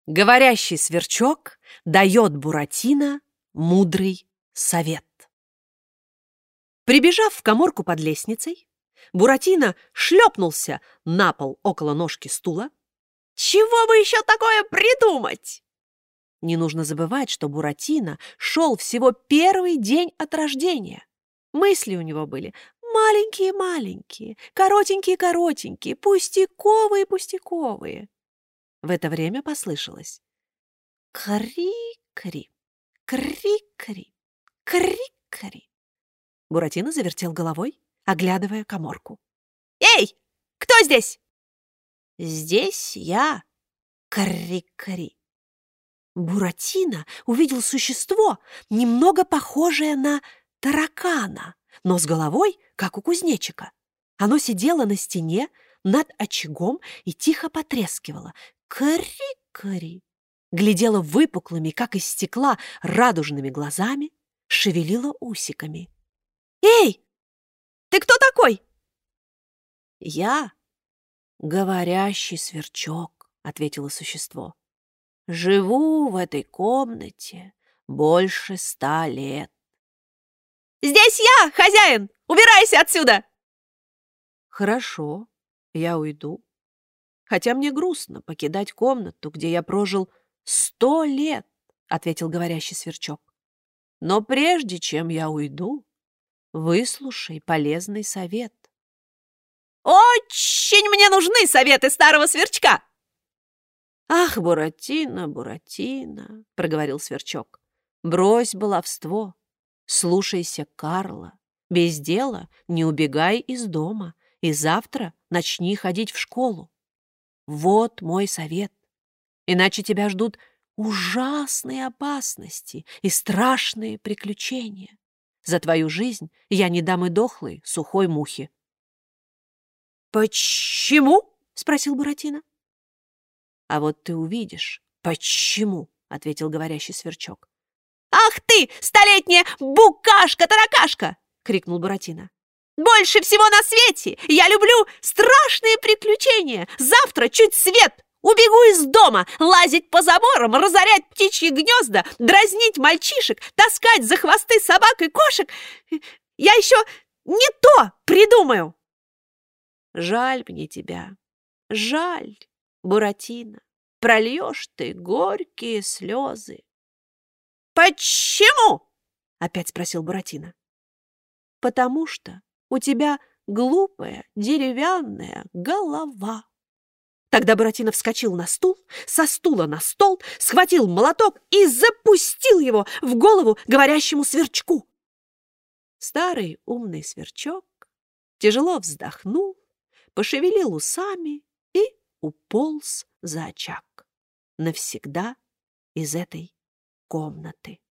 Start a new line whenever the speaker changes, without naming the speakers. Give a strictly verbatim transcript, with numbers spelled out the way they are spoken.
Говорящий сверчок дает Буратино мудрый совет. Прибежав в каморку под лестницей, Буратино шлепнулся на пол около ножки стула. Чего бы еще такое придумать? Не нужно забывать, что Буратино шел всего первый день от рождения. Мысли у него были маленькие-маленькие, коротенькие-коротенькие, пустяковые-пустяковые. В это время послышалось: кри-кри, кри-кри, кри-кри. Буратино завертел головой, оглядывая каморку. «Эй, кто здесь?» «Здесь я, кри-кри». Буратино увидел существо, немного похожее на таракана, но с головой, как у кузнечика. Оно сидело на стене над очагом и тихо потрескивало. Кри-кри. Глядело выпуклыми, как из стекла, радужными глазами, шевелило усиками. «Эй, ты кто такой?» «Я говорящий сверчок», — ответило существо. «Живу в этой комнате больше ста лет». «Здесь я, хозяин! Убирайся отсюда!» «Хорошо, я уйду. Хотя мне грустно покидать комнату, где я прожил сто лет», — ответил говорящий сверчок. «Но прежде чем я уйду, выслушай полезный совет». «Очень мне нужны советы старого сверчка!» «Ах, Буратино, Буратино!» — проговорил сверчок. «Брось баловство, слушайся Карла, без дела не убегай из дома и завтра начни ходить в школу. Вот мой совет, иначе тебя ждут ужасные опасности и страшные приключения. За твою жизнь я не дам и дохлой сухой мухи». «Почему?» — спросил Буратино. «А вот ты увидишь, почему», — ответил говорящий сверчок. «Ах ты, столетняя букашка-таракашка!» — крикнул Буратино. «Больше всего на свете я люблю страшные приключения. Завтра чуть свет убегу из дома, лазить по заборам, разорять птичьи гнезда, дразнить мальчишек, таскать за хвосты собак и кошек. Я еще не то придумаю». «Жаль мне тебя, жаль, Буратино, прольешь ты горькие слезы». «Почему?» — опять спросил Буратино. «Потому что у тебя глупая деревянная голова». Тогда Буратино вскочил на стул, со стула на стол, схватил молоток и запустил его в голову говорящему сверчку. Старый умный сверчок тяжело вздохнул, пошевелил усами и уполз за очаг навсегда из этой комнаты.